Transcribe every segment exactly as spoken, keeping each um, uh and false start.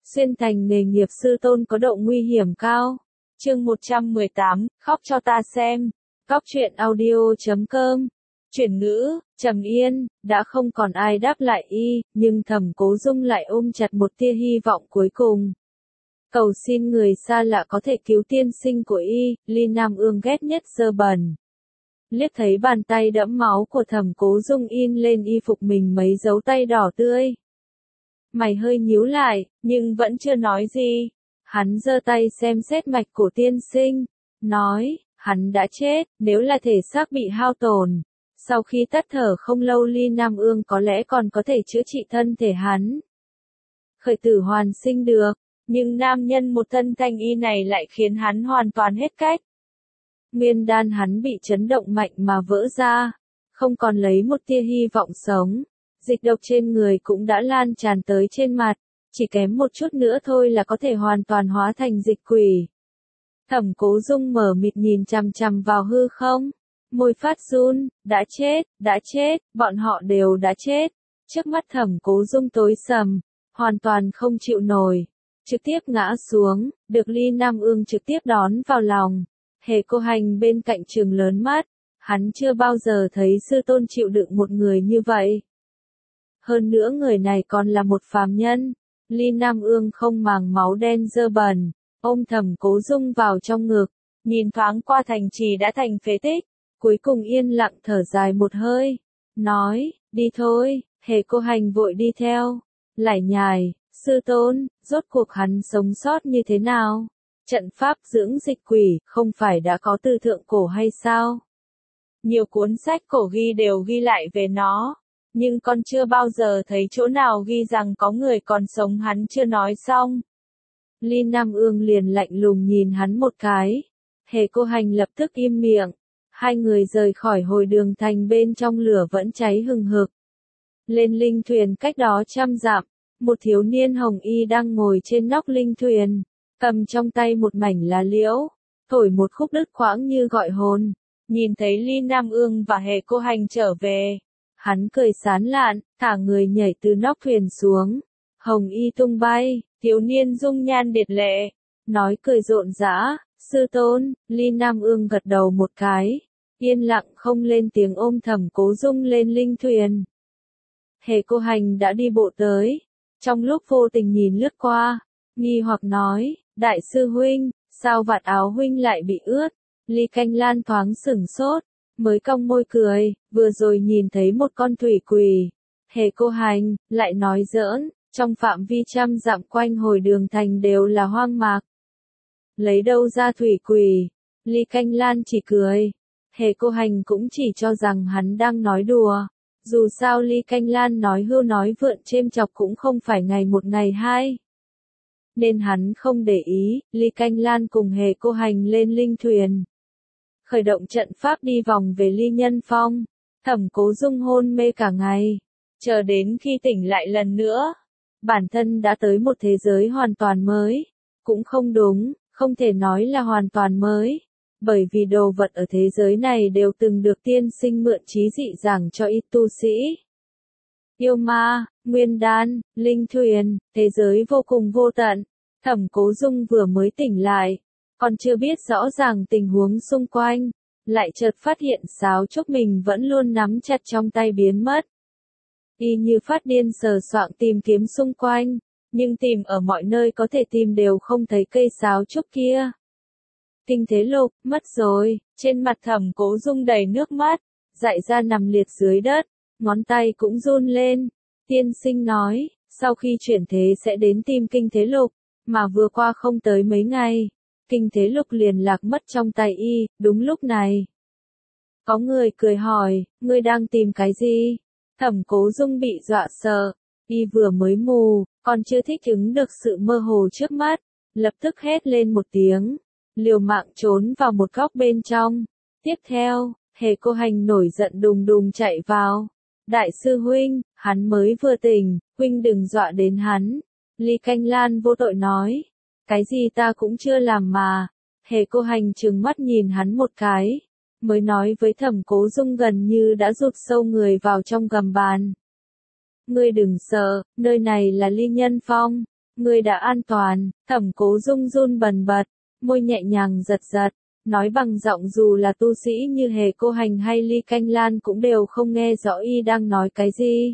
xuyên thành nghề nghiệp sư tôn có độ nguy hiểm cao. Chương một trăm mười tám, khóc cho ta xem. Góc truyện audio chấm com. Chuyển ngữ, trầm yên, đã không còn ai đáp lại y, nhưng Thẩm Cố Dung lại ôm chặt một tia hy vọng cuối cùng. Cầu xin người xa lạ có thể cứu tiên sinh của y, Ly Nam Ương ghét nhất dơ bẩn. Liếc thấy bàn tay đẫm máu của Thẩm Cố Dung in lên y phục mình mấy dấu tay đỏ tươi. Mày hơi nhíu lại, nhưng vẫn chưa nói gì. Hắn giơ tay xem xét mạch của tiên sinh, nói, hắn đã chết, nếu là thể xác bị hao tổn. Sau khi tắt thở không lâu Ly Nam Ương có lẽ còn có thể chữa trị thân thể hắn. Khởi tử hoàn sinh được, nhưng nam nhân một thân thanh y này lại khiến hắn hoàn toàn hết cách. Nguyên đan hắn bị chấn động mạnh mà vỡ ra, không còn lấy một tia hy vọng sống. Dịch độc trên người cũng đã lan tràn tới trên mặt, chỉ kém một chút nữa thôi là có thể hoàn toàn hóa thành dịch quỷ. Thẩm Cố Dung mở mịt nhìn chằm chằm vào hư không, môi phát run, đã chết, đã chết, bọn họ đều đã chết. Trước mắt Thẩm Cố Dung tối sầm, hoàn toàn không chịu nổi, trực tiếp ngã xuống, được Ly Nam Ương trực tiếp đón vào lòng. Hề Cô Hành bên cạnh trừng lớn mắt, hắn chưa bao giờ thấy sư tôn chịu đựng một người như vậy. Hơn nữa người này còn là một phàm nhân. Ly Nam Ương không màng máu đen dơ bẩn, ôm Thẩm Cố Dung vào trong ngực, nhìn thoáng qua thành trì đã thành phế tích, cuối cùng yên lặng thở dài một hơi, nói, đi thôi. Hề Cô Hành vội đi theo, lải nhải, sư tôn, rốt cuộc hắn sống sót như thế nào? Trận pháp dưỡng dịch quỷ, không phải đã có từ thượng cổ hay sao? Nhiều cuốn sách cổ ghi đều ghi lại về nó. Nhưng con chưa bao giờ thấy chỗ nào ghi rằng có người còn sống, hắn chưa nói xong. Ly Nam Ương liền lạnh lùng nhìn hắn một cái. Hề Cô Hành lập tức im miệng. Hai người rời khỏi hồi đường thành, bên trong lửa vẫn cháy hừng hực. Lên linh thuyền cách đó trăm dặm, một thiếu niên hồng y đang ngồi trên nóc linh thuyền, cầm trong tay một mảnh lá liễu, thổi một khúc đứt quãng như gọi hồn. Nhìn thấy Ly Nam Ương và Hề Cô Hành trở về, hắn cười sán lạn, thả người nhảy từ nóc thuyền xuống. Hồng y tung bay, thiếu niên dung nhan điệt lệ, nói cười rộn rã, sư tôn. Ly Nam Ương gật đầu một cái, yên lặng không lên tiếng ôm Thẩm Cố Dung lên linh thuyền. Hề Cô Hành đã đi bộ tới, trong lúc vô tình nhìn lướt qua, nghi hoặc nói, đại sư huynh, sao vạt áo huynh lại bị ướt? Ly Canh Lan thoáng sửng sốt, mới cong môi cười, vừa rồi nhìn thấy một con thủy quỷ. Hề Cô Hành lại nói giỡn, trong phạm vi trăm dặm quanh hồi đường thành đều là hoang mạc. Lấy đâu ra thủy quỷ? Ly Canh Lan chỉ cười. Hề Cô Hành cũng chỉ cho rằng hắn đang nói đùa. Dù sao Ly Canh Lan nói hưu nói vượn chêm chọc cũng không phải ngày một ngày hai. Nên hắn không để ý. Ly Canh Lan cùng Hề Cô Hành lên linh thuyền, khởi động trận pháp đi vòng về Ly Nhân Phong. Thẩm Cố Dung hôn mê cả ngày, chờ đến khi tỉnh lại lần nữa, bản thân đã tới một thế giới hoàn toàn mới. Cũng không đúng, không thể nói là hoàn toàn mới, bởi vì đồ vật ở thế giới này đều từng được tiên sinh mượn trí dị giảng cho ít tu sĩ. Yêu ma, nguyên đan, linh thuyền, thế giới vô cùng vô tận. Thẩm Cố Dung vừa mới tỉnh lại, còn chưa biết rõ ràng tình huống xung quanh, lại chợt phát hiện sáo trúc mình vẫn luôn nắm chặt trong tay biến mất. Y như phát điên sờ soạng tìm kiếm xung quanh, nhưng tìm ở mọi nơi có thể tìm đều không thấy cây sáo trúc kia. Kinh thế lục, mất rồi. Trên mặt Thẩm Cố Dung đầy nước mắt, dại ra nằm liệt dưới đất, ngón tay cũng run lên. Tiên sinh nói, sau khi chuyển thế sẽ đến tìm kinh thế lục, mà vừa qua không tới mấy ngày, kinh thế lục liền lạc mất trong tay y. Đúng lúc này, có người cười hỏi, ngươi đang tìm cái gì? Thẩm Cố Dung bị dọa sợ, y vừa mới mù, còn chưa thích ứng được sự mơ hồ trước mắt, lập tức hét lên một tiếng, liều mạng trốn vào một góc bên trong. Tiếp theo, Hề Cô Hành nổi giận đùng đùng chạy vào. Đại sư huynh, hắn mới vừa tỉnh, huynh đừng dọa đến hắn. Ly Canh Lan vô tội nói, cái gì ta cũng chưa làm mà. Hề Cô Hành trừng mắt nhìn hắn một cái, mới nói với Thẩm Cố Dung gần như đã rụt sâu người vào trong gầm bàn. Ngươi đừng sợ, nơi này là Ly Nhân Phong. Ngươi đã an toàn, Thẩm Cố Dung run bần bật, môi nhẹ nhàng giật giật, nói bằng giọng dù là tu sĩ như Hề Cô Hành hay Ly Canh Lan cũng đều không nghe rõ y đang nói cái gì.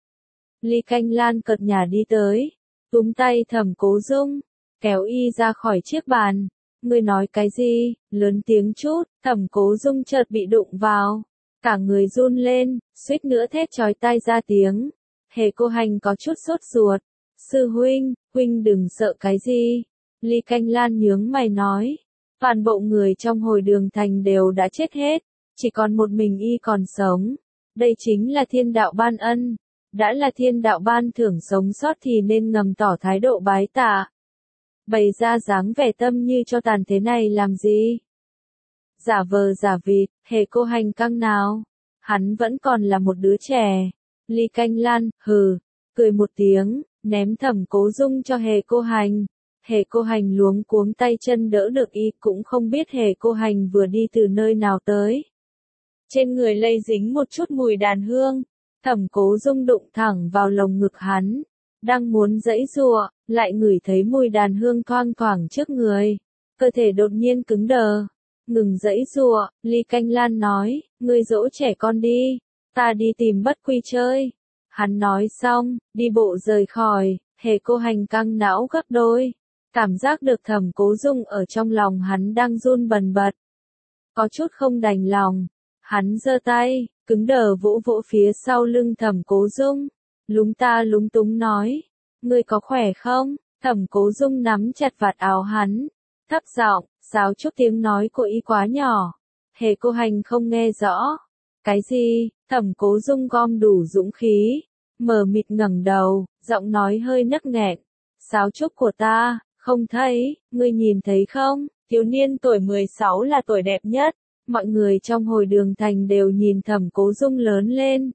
Ly Canh Lan cợt nhả đi tới, túm tay Thẩm Cố Dung, kéo y ra khỏi chiếc bàn. Ngươi nói cái gì? Lớn tiếng chút, Thẩm Cố Dung chợt bị đụng vào. Cả người run lên, suýt nữa thét chói tai ra tiếng. Hề Cô Hành có chút sốt ruột. Sư huynh, huynh đừng sợ cái gì. Ly Canh Lan nhướng mày nói. Toàn bộ người trong hồi đường thành đều đã chết hết. Chỉ còn một mình y còn sống. Đây chính là thiên đạo ban ân. Đã là thiên đạo ban thưởng sống sót thì nên ngầm tỏ thái độ bái tạ. Bày ra dáng vẻ tâm như cho tàn thế này làm gì? Giả vờ giả vịt, Hề Cô Hành căng nào? Hắn vẫn còn là một đứa trẻ. Ly Canh Lan, hừ, cười một tiếng, ném Thẩm Cố Dung cho Hề Cô Hành. Hề Cô Hành luống cuống tay chân đỡ được y, cũng không biết Hề Cô Hành vừa đi từ nơi nào tới. Trên người lây dính một chút mùi đàn hương, Thẩm Cố Dung đụng thẳng vào lồng ngực hắn. Đang muốn giãy giụa, lại ngửi thấy mùi đàn hương thoang thoảng trước người. Cơ thể đột nhiên cứng đờ. Ngừng giãy giụa, Ly Canh Lan nói, ngươi dỗ trẻ con đi, ta đi tìm Bất Quy chơi. Hắn nói xong, đi bộ rời khỏi, Hề Cô Hành căng não gấp đôi. Cảm giác được Thẩm Cố Dung ở trong lòng hắn đang run bần bật. Có chút không đành lòng. Hắn giơ tay, cứng đờ vỗ vỗ phía sau lưng Thẩm Cố Dung. Lúng ta lúng túng nói, ngươi có khỏe không? Thẩm Cố Dung nắm chặt vạt áo hắn, thấp giọng, sáo chút tiếng nói của y quá nhỏ. Hề Cô Hành không nghe rõ. Cái gì? Thẩm Cố Dung gom đủ dũng khí, mờ mịt ngẩng đầu, giọng nói hơi nấc nghẹn. Sáo trúc của ta, không thấy, ngươi nhìn thấy không? Thiếu niên tuổi mười sáu là tuổi đẹp nhất. Mọi người trong hồi đường thành đều nhìn Thẩm Cố Dung lớn lên.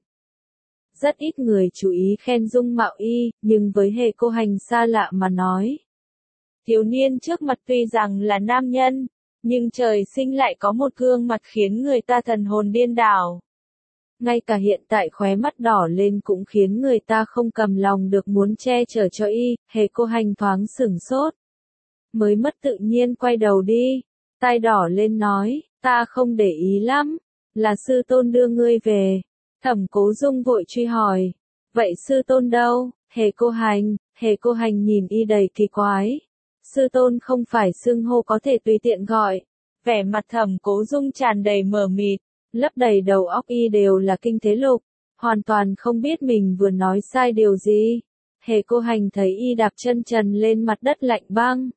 Rất ít người chú ý khen dung mạo y, nhưng với Hề Cô Hành xa lạ mà nói. Thiếu niên trước mặt tuy rằng là nam nhân, nhưng trời sinh lại có một gương mặt khiến người ta thần hồn điên đảo. Ngay cả hiện tại khóe mắt đỏ lên cũng khiến người ta không cầm lòng được muốn che chở cho y. Hề Cô Hành thoáng sửng sốt. Mới mất tự nhiên quay đầu đi. Tai đỏ lên nói, ta không để ý lắm. Là sư tôn đưa ngươi về. Thẩm Cố Dung vội truy hỏi. Vậy sư tôn đâu? Hề Cô Hành, Hề Cô Hành nhìn y đầy kỳ quái. Sư tôn không phải xưng hô có thể tùy tiện gọi. Vẻ mặt Thẩm Cố Dung tràn đầy mờ mịt, lấp đầy đầu óc y đều là kinh thế lục, hoàn toàn không biết mình vừa nói sai điều gì. Hề Cô Hành thấy y đạp chân trần lên mặt đất lạnh băng.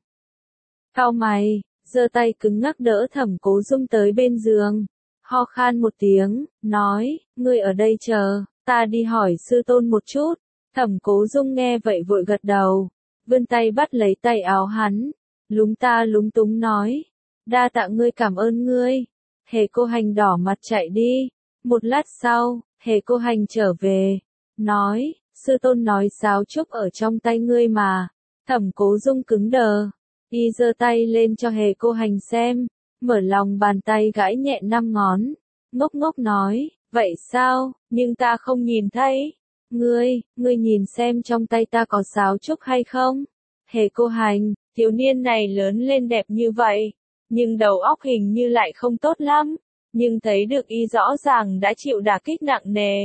Cau mày, giơ tay cứng ngắc đỡ Thẩm Cố Dung tới bên giường. Ho khan một tiếng, nói, ngươi ở đây chờ, ta đi hỏi sư tôn một chút. Thẩm Cố Dung nghe vậy vội gật đầu, vươn tay bắt lấy tay áo hắn, lúng ta lúng túng nói, đa tạ ngươi, cảm ơn ngươi. Hề Cô Hành đỏ mặt chạy đi. Một lát sau, Hề Cô Hành trở về, nói, sư tôn nói sáo trúc ở trong tay ngươi mà. Thẩm Cố Dung cứng đờ, y giơ tay lên cho Hề Cô Hành xem. Mở lòng bàn tay gãi nhẹ năm ngón, ngốc ngốc nói, vậy sao, nhưng ta không nhìn thấy. Ngươi, ngươi nhìn xem trong tay ta có sáo trúc hay không? Hề Cô Hành, thiếu niên này lớn lên đẹp như vậy, nhưng đầu óc hình như lại không tốt lắm, nhưng thấy được y rõ ràng đã chịu đả kích nặng nề.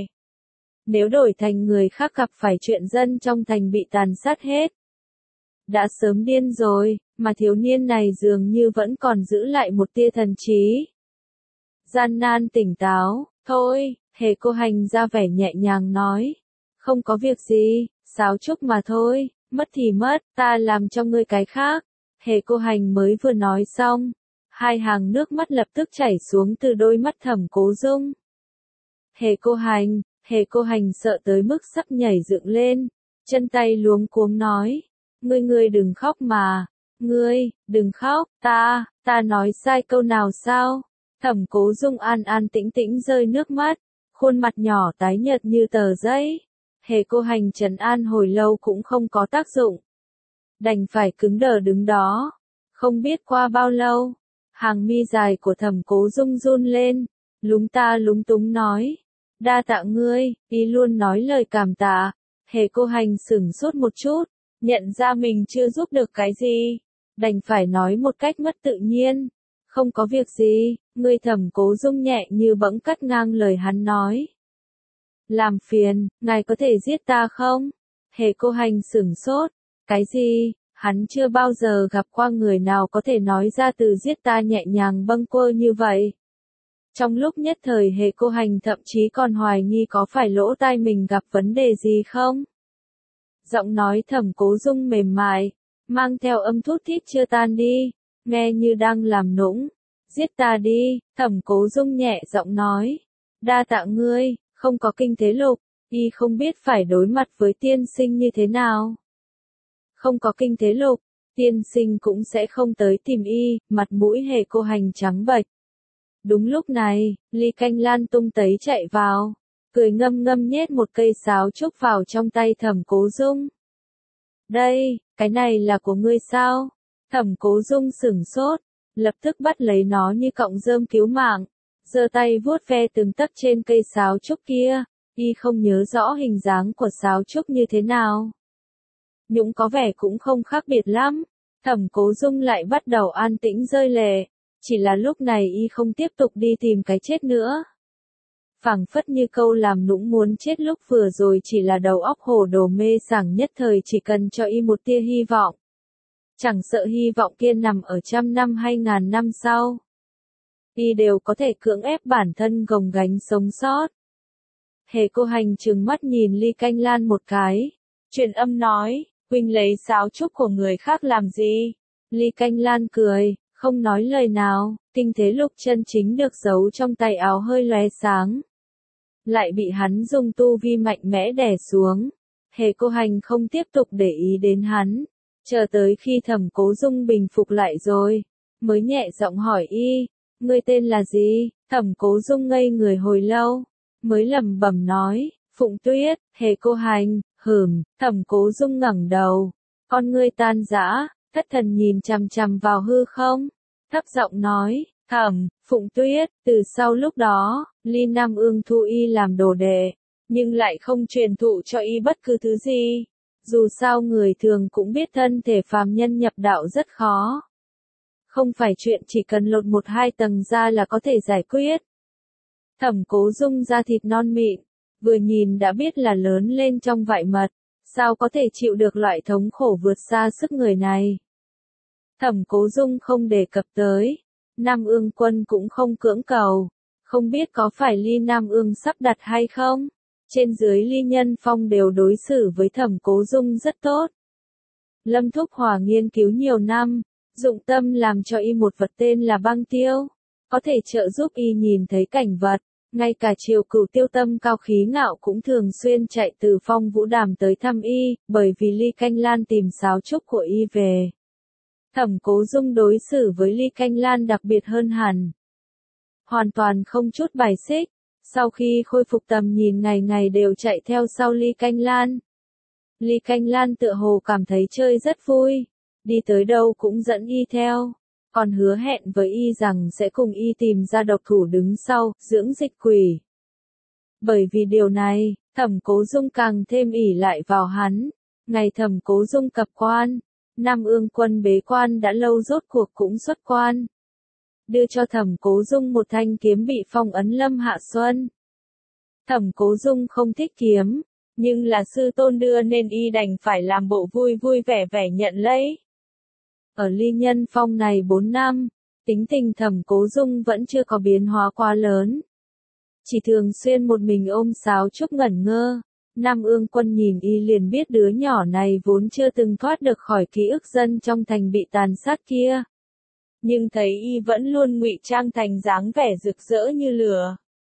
Nếu đổi thành người khác gặp phải chuyện dân trong thành bị tàn sát hết, đã sớm điên rồi, mà thiếu niên này dường như vẫn còn giữ lại một tia thần trí. Gian nan tỉnh táo, thôi, Hề Cô Hành ra vẻ nhẹ nhàng nói, không có việc gì, sáo trúc mà thôi, mất thì mất, ta làm cho ngươi cái khác. Hề Cô Hành mới vừa nói xong, hai hàng nước mắt lập tức chảy xuống từ đôi mắt Thẩm Cố Dung. Hề Cô Hành, Hề Cô Hành sợ tới mức sắp nhảy dựng lên, chân tay luống cuống nói, ngươi ngươi đừng khóc mà, ngươi, đừng khóc, ta, ta nói sai câu nào sao? Thẩm Cố Dung an an tĩnh tĩnh rơi nước mắt, khuôn mặt nhỏ tái nhợt như tờ giấy. Hề Cô Hành trấn an hồi lâu cũng không có tác dụng, đành phải cứng đờ đứng đó. Không biết qua bao lâu, hàng mi dài của Thẩm Cố Dung run lên, lúng ta lúng túng nói, đa tạ ngươi. Y luôn nói lời cảm tạ. Hề Cô Hành sửng sốt một chút, Nhận ra mình chưa giúp được cái gì, đành phải nói một cách mất tự nhiên. Không có việc gì, người Thẩm Cố Dung nhẹ như bỗng cắt ngang lời hắn nói. Làm phiền, ngài có thể giết ta không? Hề Cô Hành sửng sốt. Cái gì? Hắn chưa bao giờ gặp qua người nào có thể nói ra từ giết ta nhẹ nhàng bâng quơ như vậy. Trong lúc nhất thời Hề Cô Hành thậm chí còn hoài nghi có phải lỗ tai mình gặp vấn đề gì không? Giọng nói Thẩm Cố Dung mềm mại, mang theo âm thút thít chưa tan đi, nghe như đang làm nũng. Giết ta đi, Thẩm Cố Dung nhẹ giọng nói. Đa tạ ngươi, không có kinh thế lục, y không biết phải đối mặt với tiên sinh như thế nào. Không có kinh thế lục, tiên sinh cũng sẽ không tới tìm y, mặt mũi Hề Cô Hành trắng bệch. Đúng lúc này, Ly Canh Lan tung tấy chạy vào, cười ngâm ngâm nhét một cây sáo trúc vào trong tay Thẩm Cố Dung. Đây, cái này là của ngươi sao? Thẩm Cố Dung sửng sốt, lập tức bắt lấy nó như cọng rơm cứu mạng, giơ tay vuốt ve từng tấc trên cây sáo trúc kia, y không nhớ rõ hình dáng của sáo trúc như thế nào. Nhũng có vẻ cũng không khác biệt lắm, Thẩm Cố Dung lại bắt đầu an tĩnh rơi lệ, chỉ là lúc này y không tiếp tục đi tìm cái chết nữa. Phảng phất như câu làm nũng muốn chết lúc vừa rồi chỉ là đầu óc hồ đồ mê sảng nhất thời chỉ cần cho y một tia hy vọng. Chẳng sợ hy vọng kia nằm ở trăm năm hay ngàn năm sau. Y đều có thể cưỡng ép bản thân gồng gánh sống sót. Hề Cô Hành trừng mắt nhìn Ly Canh Lan một cái. Truyền âm nói, huynh lấy sáo trúc của người khác làm gì? Ly Canh Lan cười, không nói lời nào, kinh thế lục chân chính được giấu trong tay áo hơi lóe sáng. Lại bị hắn dùng tu vi mạnh mẽ đè xuống. Hề Cô Hành không tiếp tục để ý đến hắn. Chờ tới khi Thẩm Cố Dung bình phục lại rồi, mới nhẹ giọng hỏi y, ngươi tên là gì? Thẩm Cố Dung ngây người hồi lâu, mới lẩm bẩm nói, Phụng Tuyết. Hề Cô Hành, hửm, Thẩm Cố Dung ngẩng đầu, con ngươi tan rã, thất thần nhìn chằm chằm vào hư không, thấp giọng nói, Thẩm, Phụng Tuyết. Từ sau lúc đó, Ly Nam Ương thu y làm đồ đệ, nhưng lại không truyền thụ cho y bất cứ thứ gì. Dù sao người thường cũng biết thân thể phàm nhân nhập đạo rất khó. Không phải chuyện chỉ cần lột một hai tầng da là có thể giải quyết. Thẩm Cố Dung da thịt non mịn, vừa nhìn đã biết là lớn lên trong vại mật, sao có thể chịu được loại thống khổ vượt xa sức người này. Thẩm Cố Dung không đề cập tới, Nam Ương Quân cũng không cưỡng cầu, không biết có phải Ly Nam Ương sắp đặt hay không. Trên dưới Ly Nhân Phong đều đối xử với Thẩm Cố Dung rất tốt. Lâm Thúc Hòa nghiên cứu nhiều năm, dụng tâm làm cho y một vật tên là băng tiêu, có thể trợ giúp y nhìn thấy cảnh vật. Ngay cả Triều Cửu tiêu tâm cao khí ngạo cũng thường xuyên chạy từ Phong Vũ Đàm tới thăm y, bởi vì Ly Canh Lan tìm sáo trúc của y về. Thẩm Cố Dung đối xử với Ly Canh Lan đặc biệt hơn hẳn. Hoàn toàn không chút bài xích. Sau khi khôi phục tầm nhìn ngày ngày đều chạy theo sau Ly Canh Lan. Ly Canh Lan tựa hồ cảm thấy chơi rất vui, đi tới đâu cũng dẫn y theo, còn hứa hẹn với y rằng sẽ cùng y tìm ra độc thủ đứng sau, dưỡng dịch quỷ. Bởi vì điều này, Thẩm Cố Dung càng thêm ỷ lại vào hắn. Ngày Thẩm Cố Dung cập quan, Nam Ương Quân bế quan đã lâu rốt cuộc cũng xuất quan. Đưa cho Thẩm Cố Dung một thanh kiếm bị phong ấn Lâm Hạ Xuân. Thẩm Cố Dung không thích kiếm, nhưng là sư tôn đưa nên y đành phải làm bộ vui vui vẻ vẻ nhận lấy. Ở Ly Nhân Phong này bốn năm, tính tình Thẩm Cố Dung vẫn chưa có biến hóa quá lớn. Chỉ thường xuyên một mình ôm sáo trúc ngẩn ngơ. Nam Ương Quân nhìn y liền biết đứa nhỏ này vốn chưa từng thoát được khỏi ký ức dân trong thành bị tàn sát kia. Nhưng thấy y vẫn luôn ngụy trang thành dáng vẻ rực rỡ như lửa.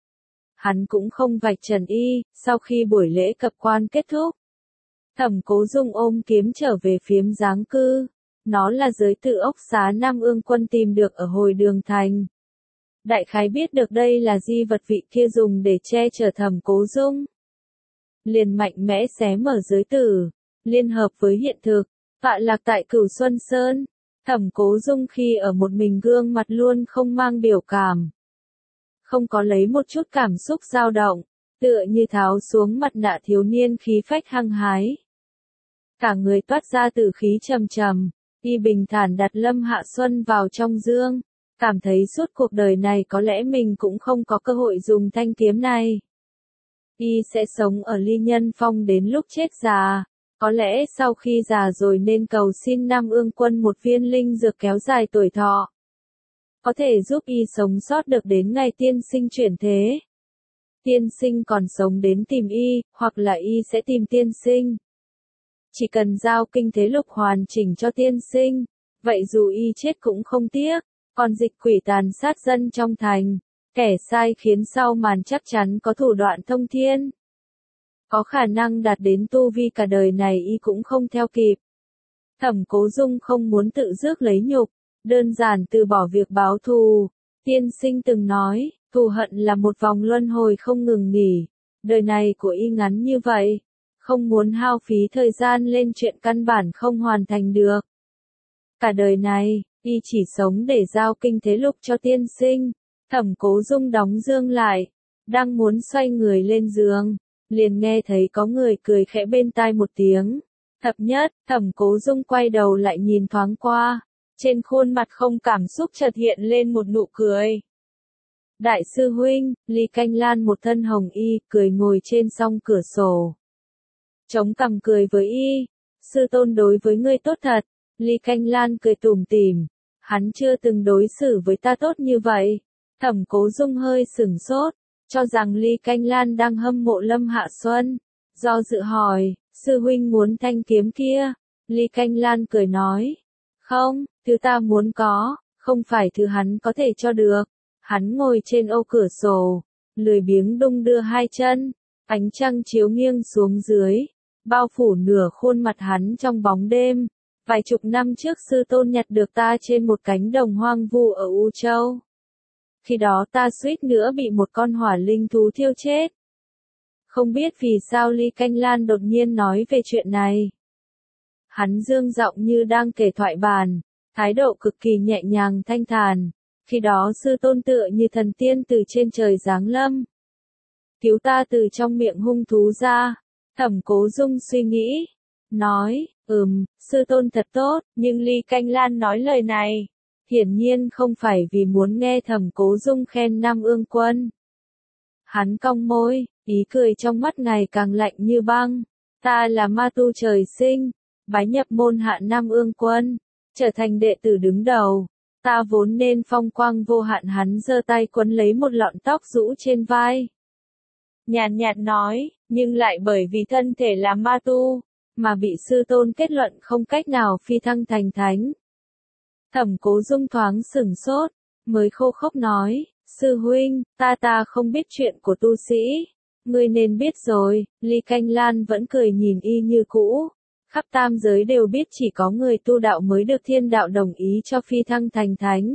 Hắn cũng không vạch trần y, sau khi buổi lễ cập quan kết thúc. Thẩm Cố Dung ôm kiếm trở về phiếm giáng cư. Nó là giới tự ốc xá Nam Ương Quân tìm được ở hồi đường thành. Đại khái biết được đây là di vật vị kia dùng để che chở Thẩm Cố Dung. Liền mạnh mẽ xé mở giới tử, liên hợp với hiện thực, tọa lạc tại Cửu Xuân Sơn. Thẩm Cố Dung khi ở một mình gương mặt luôn không mang biểu cảm. Không có lấy một chút cảm xúc dao động, tựa như tháo xuống mặt nạ thiếu niên khí phách hăng hái. Cả người toát ra tử khí trầm trầm, y bình thản đặt Lâm Hạ Xuân vào trong dương, cảm thấy suốt cuộc đời này có lẽ mình cũng không có cơ hội dùng thanh kiếm này. Y sẽ sống ở Ly Nhân Phong đến lúc chết già, có lẽ sau khi già rồi nên cầu xin Nam Ương Quân một viên linh dược kéo dài tuổi thọ, có thể giúp y sống sót được đến ngày tiên sinh chuyển thế. Tiên sinh còn sống đến tìm y, hoặc là y sẽ tìm tiên sinh. Chỉ cần giao kinh thế lục hoàn chỉnh cho tiên sinh, vậy dù y chết cũng không tiếc. Còn dịch quỷ tàn sát dân trong thành, kẻ sai khiến sau màn chắc chắn có thủ đoạn thông thiên. Có khả năng đạt đến tu vi cả đời này y cũng không theo kịp. Thẩm Cố Dung không muốn tự rước lấy nhục, đơn giản từ bỏ việc báo thù. Tiên sinh từng nói, thù hận là một vòng luân hồi không ngừng nghỉ. Đời này của y ngắn như vậy, không muốn hao phí thời gian lên chuyện căn bản không hoàn thành được. Cả đời này, y chỉ sống để giao kinh thế lục cho tiên sinh. Thẩm Cố Dung đóng dương lại, đang muốn xoay người lên giường, liền nghe thấy có người cười khẽ bên tai một tiếng. Thập nhất, Thẩm Cố Dung quay đầu lại nhìn thoáng qua, trên khuôn mặt không cảm xúc chợt hiện lên một nụ cười. Đại sư huynh, Ly Canh Lan một thân hồng y, cười ngồi trên song cửa sổ. Chống cằm cười với y, sư tôn đối với ngươi tốt thật. Ly Canh Lan cười tủm tỉm, hắn chưa từng đối xử với ta tốt như vậy. Thẩm Cố Dung hơi sửng sốt, cho rằng Ly Canh Lan đang hâm mộ Lâm Hạ Xuân. Do dự hỏi, sư huynh muốn thanh kiếm kia? Ly Canh Lan cười nói, không, thứ ta muốn có, không phải thứ hắn có thể cho được. Hắn ngồi trên ô cửa sổ, lười biếng đung đưa hai chân, ánh trăng chiếu nghiêng xuống dưới, bao phủ nửa khuôn mặt hắn trong bóng đêm. Vài chục năm trước sư tôn nhặt được ta trên một cánh đồng hoang vu ở U Châu. Khi đó ta suýt nữa bị một con hỏa linh thú thiêu chết. Không biết vì sao Ly Canh Lan đột nhiên nói về chuyện này. Hắn dương giọng như đang kể thoại bàn, thái độ cực kỳ nhẹ nhàng thanh thản. Khi đó sư tôn tựa như thần tiên từ trên trời giáng lâm, cứu ta từ trong miệng hung thú ra. Thẩm Cố Dung suy nghĩ, nói, ừm, sư tôn thật tốt, nhưng Ly Canh Lan nói lời này, hiển nhiên không phải vì muốn nghe Thẩm Cố Dung khen Nam Ương Quân. Hắn cong môi, ý cười trong mắt ngày càng lạnh như băng. Ta là ma tu trời sinh, bái nhập môn hạ Nam Ương Quân, trở thành đệ tử đứng đầu. Ta vốn nên phong quang vô hạn. Hắn giơ tay quấn lấy một lọn tóc rũ trên vai, nhàn nhạt nói, nhưng lại bởi vì thân thể là ma tu, mà bị sư tôn kết luận không cách nào phi thăng thành thánh. Thẩm Cố Dung thoáng sửng sốt, mới khô khốc nói, sư huynh, ta ta không biết chuyện của tu sĩ, ngươi nên biết rồi. Ly Canh Lan vẫn cười nhìn y như cũ, khắp tam giới đều biết chỉ có người tu đạo mới được thiên đạo đồng ý cho phi thăng thành thánh.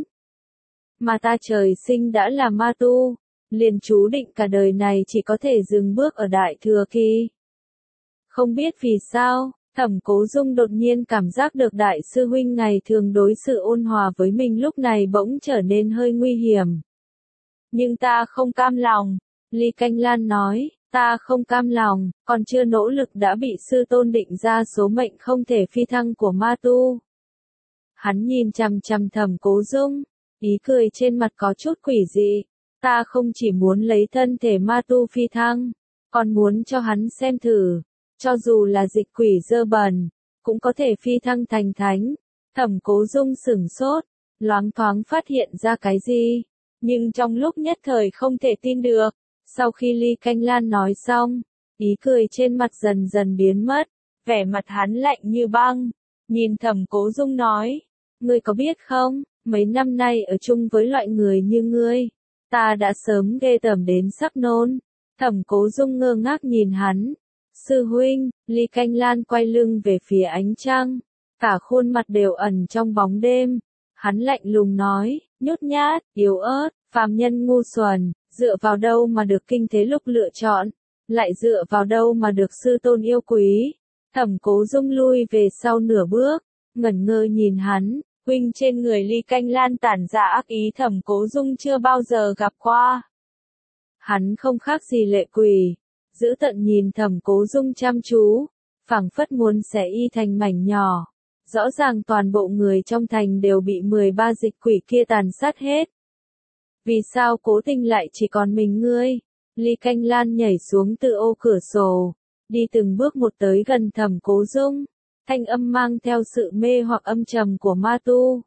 Mà ta trời sinh đã là ma tu, liền chú định cả đời này chỉ có thể dừng bước ở đại thừa kỳ. Không biết vì sao, Thẩm Cố Dung đột nhiên cảm giác được đại sư huynh ngày thường đối xử ôn hòa với mình lúc này bỗng trở nên hơi nguy hiểm. Nhưng ta không cam lòng, Ly Canh Lan nói, ta không cam lòng, còn chưa nỗ lực đã bị sư tôn định ra số mệnh không thể phi thăng của ma tu. Hắn nhìn chằm chằm Thẩm Cố Dung, ý cười trên mặt có chút quỷ dị. Ta không chỉ muốn lấy thân thể ma tu phi thăng, còn muốn cho hắn xem thử, cho dù là dịch quỷ dơ bẩn, cũng có thể phi thăng thành thánh. Thẩm Cố Dung sửng sốt, loáng thoáng phát hiện ra cái gì, nhưng trong lúc nhất thời không thể tin được. Sau khi Ly Canh Lan nói xong, ý cười trên mặt dần dần biến mất, vẻ mặt hắn lạnh như băng, nhìn Thẩm Cố Dung nói, ngươi có biết không, mấy năm nay ở chung với loại người như ngươi, ta đã sớm ghê tởm đến sắp nôn. Thẩm Cố Dung ngơ ngác nhìn hắn. Sư huynh, Ly Canh Lan quay lưng về phía ánh trăng, cả khuôn mặt đều ẩn trong bóng đêm. Hắn lạnh lùng nói, nhút nhát, yếu ớt, phàm nhân ngu xuẩn, dựa vào đâu mà được kinh thế lục lựa chọn, lại dựa vào đâu mà được sư tôn yêu quý. Thẩm Cố Dung lui về sau nửa bước, ngẩn ngơ nhìn hắn. Huynh trên người Ly Canh Lan tản ra ác ý Thẩm Cố Dung chưa bao giờ gặp qua. Hắn không khác gì lệ quỷ, giữ tận nhìn Thẩm Cố Dung chăm chú, phảng phất muốn xé y thành mảnh nhỏ. Rõ ràng toàn bộ người trong thành đều bị mười ba dịch quỷ kia tàn sát hết. Vì sao Cố Tình lại chỉ còn mình ngươi? Ly Canh Lan nhảy xuống từ ô cửa sổ, đi từng bước một tới gần Thẩm Cố Dung, thanh âm mang theo sự mê hoặc âm trầm của ma tu.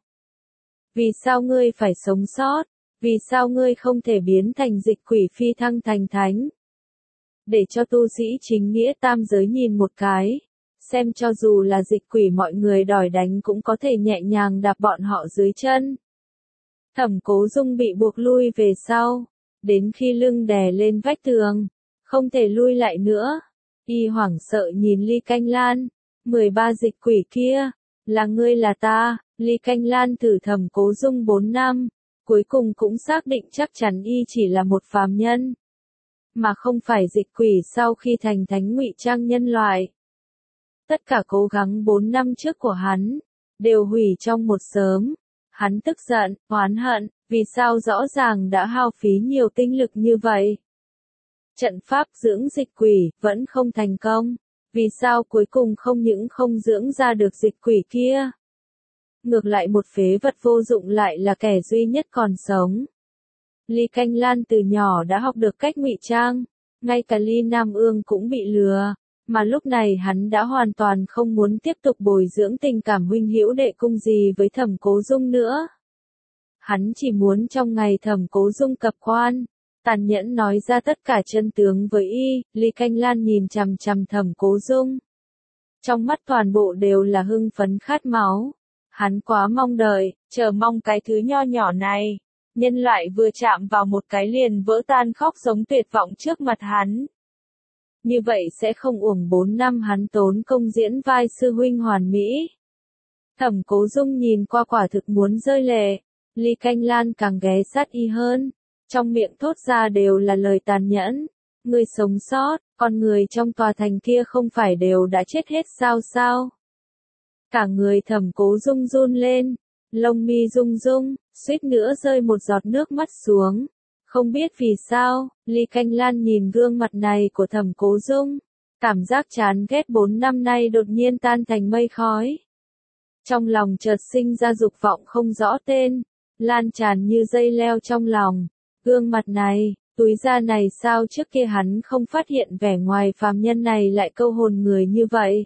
Vì sao ngươi phải sống sót? Vì sao ngươi không thể biến thành dịch quỷ phi thăng thành thánh? Để cho tu sĩ chính nghĩa tam giới nhìn một cái, xem cho dù là dịch quỷ mọi người đòi đánh cũng có thể nhẹ nhàng đạp bọn họ dưới chân. Thẩm Cố Dung bị buộc lui về sau, đến khi lưng đè lên vách tường, không thể lui lại nữa. Y hoảng sợ nhìn Ly Canh Lan, mười ba dịch quỷ kia, là ngươi là ta. Ly Canh Lan thử Thẩm Cố Dung bốn năm, cuối cùng cũng xác định chắc chắn y chỉ là một phàm nhân, mà không phải dịch quỷ sau khi thành thánh ngụy trang nhân loại. Tất cả cố gắng bốn năm trước của hắn, đều hủy trong một sớm. Hắn tức giận, oán hận, vì sao rõ ràng đã hao phí nhiều tinh lực như vậy. Trận pháp dưỡng dịch quỷ, vẫn không thành công. Vì sao cuối cùng không những không dưỡng ra được dịch quỷ kia. Ngược lại một phế vật vô dụng lại là kẻ duy nhất còn sống. Ly Canh Lan từ nhỏ đã học được cách ngụy trang, ngay cả Ly Nam Ương cũng bị lừa. Mà lúc này hắn đã hoàn toàn không muốn tiếp tục bồi dưỡng tình cảm huynh hữu đệ cung gì với Thẩm Cố Dung nữa. Hắn chỉ muốn trong ngày Thẩm Cố Dung cập quan, tàn nhẫn nói ra tất cả chân tướng với y. Ly Canh Lan nhìn chằm chằm Thẩm Cố Dung. Trong mắt toàn bộ đều là hưng phấn khát máu. Hắn quá mong đợi, chờ mong cái thứ nho nhỏ này. Nhân loại vừa chạm vào một cái liền vỡ tan khóc giống tuyệt vọng trước mặt hắn. Như vậy sẽ không uổng bốn năm hắn tốn công diễn vai sư huynh hoàn mỹ. Thẩm Cố Dung nhìn qua quả thực muốn rơi lệ. Ly Canh Lan càng ghé sát y hơn, trong miệng thốt ra đều là lời tàn nhẫn. Người sống sót, con người trong tòa thành kia không phải đều đã chết hết sao sao? Cả người Thẩm Cố Dung run lên, lông mi rung rung, suýt nữa rơi một giọt nước mắt xuống. Không biết vì sao, Ly Canh Lan nhìn gương mặt này của Thẩm Cố Dung, cảm giác chán ghét bốn năm nay đột nhiên tan thành mây khói. Trong lòng chợt sinh ra dục vọng không rõ tên, lan tràn như dây leo trong lòng. Gương mặt này, túi da này sao trước kia hắn không phát hiện vẻ ngoài phàm nhân này lại câu hồn người như vậy.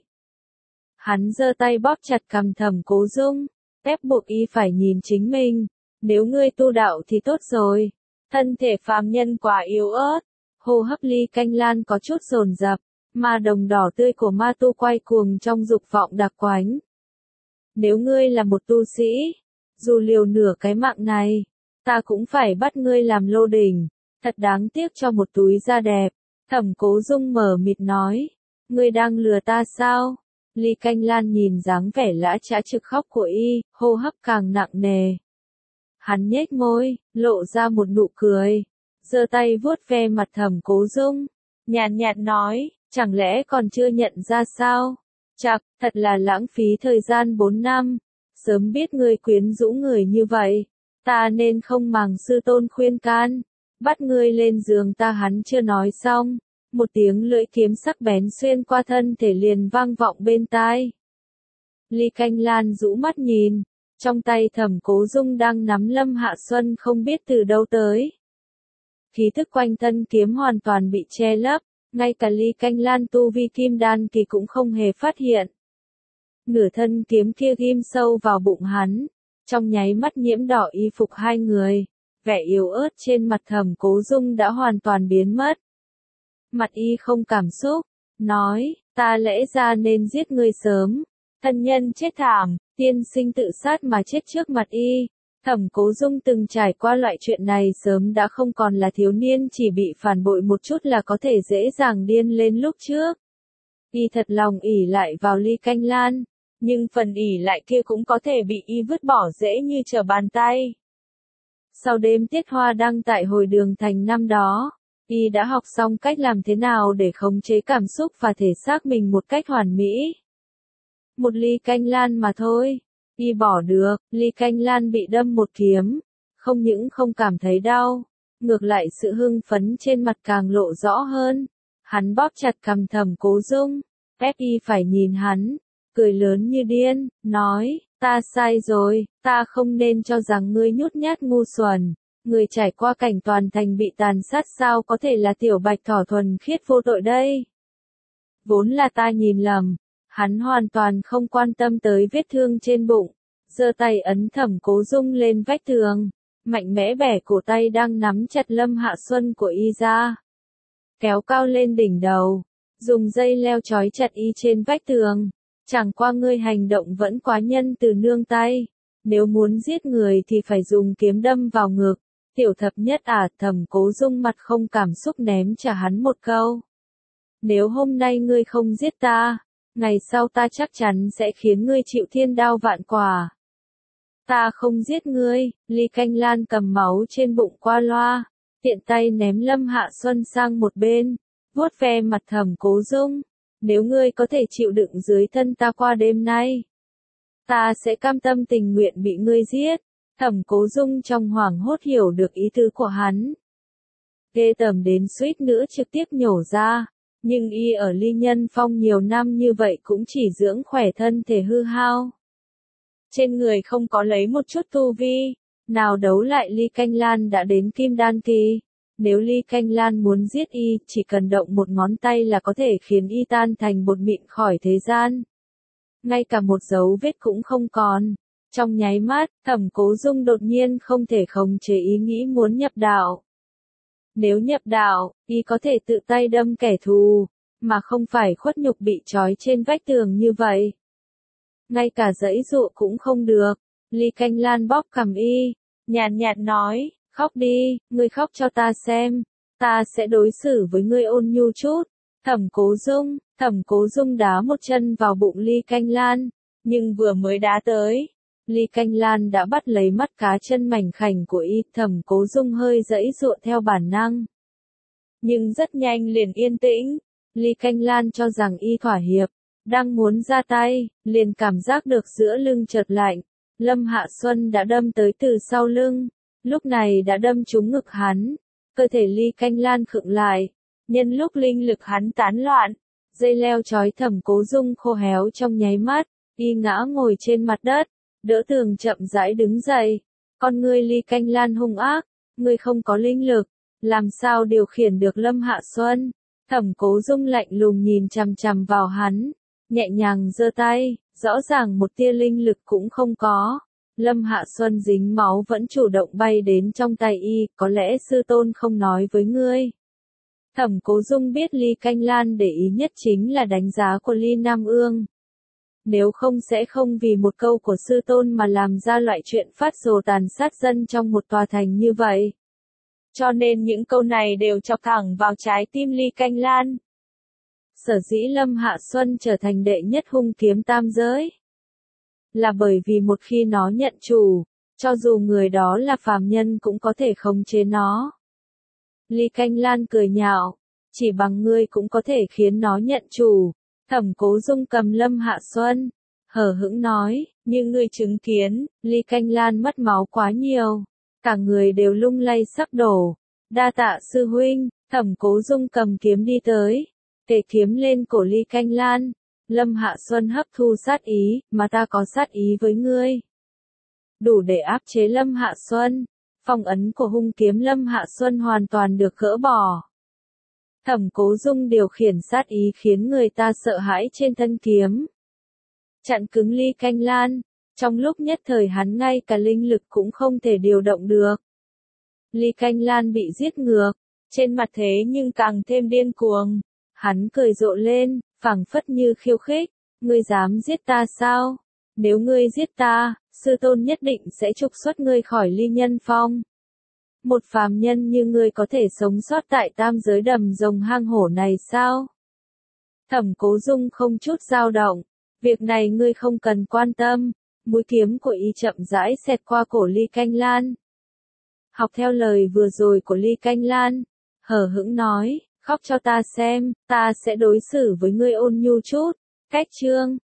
Hắn giơ tay bóp chặt cằm Thẩm Cố Dung, ép buộc y phải nhìn chính mình. Nếu ngươi tu đạo thì tốt rồi. Thân thể phàm nhân quá yếu ớt, hô hấp Ly Canh Lan có chút dồn dập, mà đồng đỏ tươi của ma tu quay cuồng trong dục vọng đặc quánh. Nếu ngươi là một tu sĩ, dù liều nửa cái mạng này, ta cũng phải bắt ngươi làm lô đỉnh, thật đáng tiếc cho một túi da đẹp. Thẩm Cố Dung mờ mịt nói, ngươi đang lừa ta sao? Ly Canh Lan nhìn dáng vẻ lã chã trực khóc của y, hô hấp càng nặng nề. Hắn nhếch môi, lộ ra một nụ cười, giơ tay vuốt ve mặt Thẩm Cố Dung, nhàn nhạt nói, chẳng lẽ còn chưa nhận ra sao? Chạc, thật là lãng phí thời gian bốn năm, sớm biết ngươi quyến rũ người như vậy, ta nên không màng sư tôn khuyên can, bắt ngươi lên giường ta. Hắn chưa nói xong, một tiếng lưỡi kiếm sắc bén xuyên qua thân thể liền vang vọng bên tai. Ly Canh Lan rũ mắt nhìn. Trong tay Thẩm Cố Dung đang nắm Lâm Hạ Xuân không biết từ đâu tới. Khí thức quanh thân kiếm hoàn toàn bị che lấp, ngay cả Ly Canh Lan tu vi kim đan kỳ cũng không hề phát hiện. Nửa thân kiếm kia ghim sâu vào bụng hắn, trong nháy mắt nhiễm đỏ y phục hai người, vẻ yếu ớt trên mặt Thẩm Cố Dung đã hoàn toàn biến mất. Mặt y không cảm xúc, nói, ta lẽ ra nên giết ngươi sớm, thân nhân chết thảm. Tiên sinh tự sát mà chết trước mặt y. Thẩm Cố Dung từng trải qua loại chuyện này sớm đã không còn là thiếu niên chỉ bị phản bội một chút là có thể dễ dàng điên lên lúc trước. Y thật lòng ỷ lại vào Ly Canh Lan, nhưng phần ỷ lại kia cũng có thể bị y vứt bỏ dễ như trở bàn tay. Sau đêm tiết hoa đăng tại hồi đường thành năm đó, y đã học xong cách làm thế nào để khống chế cảm xúc và thể xác mình một cách hoàn mỹ. Một Ly Canh Lan mà thôi, y bỏ được. Ly Canh Lan bị đâm một kiếm, không những không cảm thấy đau, ngược lại sự hưng phấn trên mặt càng lộ rõ hơn. Hắn bóp chặt cằm Thẩm Cố Dung, ép y phải nhìn hắn, cười lớn như điên, nói, ta sai rồi, ta không nên cho rằng ngươi nhút nhát ngu xuẩn. Người trải qua cảnh toàn thành bị tàn sát sao có thể là tiểu bạch thỏ thuần khiết vô tội đây. Vốn là ta nhìn lầm, hắn hoàn toàn không quan tâm tới vết thương trên bụng, giơ tay ấn Thẩm Cố Dung lên vách tường, mạnh mẽ bẻ cổ tay đang nắm chặt Lâm Hạ Xuân của y ra. Kéo cao lên đỉnh đầu, dùng dây leo trói chặt y trên vách tường, chẳng qua ngươi hành động vẫn quá nhân từ nương tay, nếu muốn giết người thì phải dùng kiếm đâm vào ngực. Tiểu thập nhất à, Thẩm Cố Dung mặt không cảm xúc ném trả hắn một câu. Nếu hôm nay ngươi không giết ta, ngày sau ta chắc chắn sẽ khiến ngươi chịu thiên đao vạn quả. Ta không giết ngươi, Ly Canh Lan cầm máu trên bụng qua loa, tiện tay ném Lâm Hạ Xuân sang một bên, vuốt ve mặt Thẩm Cố Dung. Nếu ngươi có thể chịu đựng dưới thân ta qua đêm nay, ta sẽ cam tâm tình nguyện bị ngươi giết. Thẩm Cố Dung trong hoảng hốt hiểu được ý tứ của hắn. Ghê tởm đến suýt nữa trực tiếp nhổ ra, nhưng y ở Ly Nhân Phong nhiều năm như vậy cũng chỉ dưỡng khỏe thân thể hư hao. Trên người không có lấy một chút tu vi, nào đấu lại Ly Canh Lan đã đến Kim Đan Kỳ. Nếu Ly Canh Lan muốn giết y, chỉ cần động một ngón tay là có thể khiến y tan thành bột mịn khỏi thế gian. Ngay cả một dấu vết cũng không còn. Trong nháy mắt, Thẩm Cố Dung đột nhiên không thể khống chế ý nghĩ muốn nhập đạo. Nếu nhập đạo, y có thể tự tay đâm kẻ thù, mà không phải khuất nhục bị trói trên vách tường như vậy. Ngay cả giãy giụa cũng không được. Ly Canh Lan bóp cằm y, nhàn nhạt nói, khóc đi, ngươi khóc cho ta xem, ta sẽ đối xử với ngươi ôn nhu chút. Thẩm Cố Dung, Thẩm Cố Dung đá một chân vào bụng Ly Canh Lan, nhưng vừa mới đá tới, Ly Canh Lan đã bắt lấy mắt cá chân mảnh khảnh của y. Thẩm Cố Dung hơi giãy giụa theo bản năng, nhưng rất nhanh liền yên tĩnh. Ly Canh Lan cho rằng y thỏa hiệp, đang muốn ra tay, liền cảm giác được giữa lưng chợt lạnh. Lâm Hạ Xuân đã đâm tới từ sau lưng, lúc này đã đâm trúng ngực hắn. Cơ thể Ly Canh Lan khựng lại, nhân lúc linh lực hắn tán loạn, dây leo trói Thẩm Cố Dung khô héo trong nháy mắt, y ngã ngồi trên mặt đất. Đỡ tường chậm rãi đứng dậy, con ngươi Ly Canh Lan hung ác, ngươi không có linh lực, làm sao điều khiển được Lâm Hạ Xuân. Thẩm Cố Dung lạnh lùng nhìn chằm chằm vào hắn, nhẹ nhàng giơ tay, rõ ràng một tia linh lực cũng không có. Lâm Hạ Xuân dính máu vẫn chủ động bay đến trong tay y, có lẽ sư tôn không nói với ngươi. Thẩm Cố Dung biết Ly Canh Lan để ý nhất chính là đánh giá của Ly Nam Ương. Nếu không sẽ không vì một câu của sư tôn mà làm ra loại chuyện phát rồ tàn sát dân trong một tòa thành như vậy. Cho nên những câu này đều chọc thẳng vào trái tim Ly Canh Lan. Sở dĩ Lâm Hạ Xuân trở thành đệ nhất hung kiếm tam giới, là bởi vì một khi nó nhận chủ, cho dù người đó là phàm nhân cũng có thể khống chế nó. Ly Canh Lan cười nhạo, chỉ bằng ngươi cũng có thể khiến nó nhận chủ. Thẩm Cố Dung cầm Lâm Hạ Xuân, hờ hững nói, như ngươi chứng kiến, Ly Canh Lan mất máu quá nhiều, cả người đều lung lay sắp đổ. Đa tạ sư huynh. Thẩm Cố Dung cầm kiếm đi tới, kề kiếm lên cổ Ly Canh Lan. Lâm Hạ Xuân hấp thu sát ý, mà ta có sát ý với ngươi, đủ để áp chế Lâm Hạ Xuân. Phong ấn của hung kiếm Lâm Hạ Xuân hoàn toàn được gỡ bỏ. Thẩm Cố Dung điều khiển sát ý khiến người ta sợ hãi trên thân kiếm, chặn cứng Ly Canh Lan. Trong lúc nhất thời hắn ngay cả linh lực cũng không thể điều động được. Ly Canh Lan bị giết ngược, trên mặt thế nhưng càng thêm điên cuồng. Hắn cười rộ lên, phảng phất như khiêu khích, ngươi dám giết ta sao? Nếu ngươi giết ta, sư tôn nhất định sẽ trục xuất ngươi khỏi Ly Nhân Phong. Một phàm nhân như ngươi có thể sống sót tại tam giới đầm rồng hang hổ này sao? Thẩm Cố Dung không chút dao động, việc này ngươi không cần quan tâm. Mũi kiếm của y chậm rãi xẹt qua cổ Ly Canh Lan. Học theo lời vừa rồi của Ly Canh Lan, hờ hững nói, khóc cho ta xem, ta sẽ đối xử với ngươi ôn nhu chút. Cách chương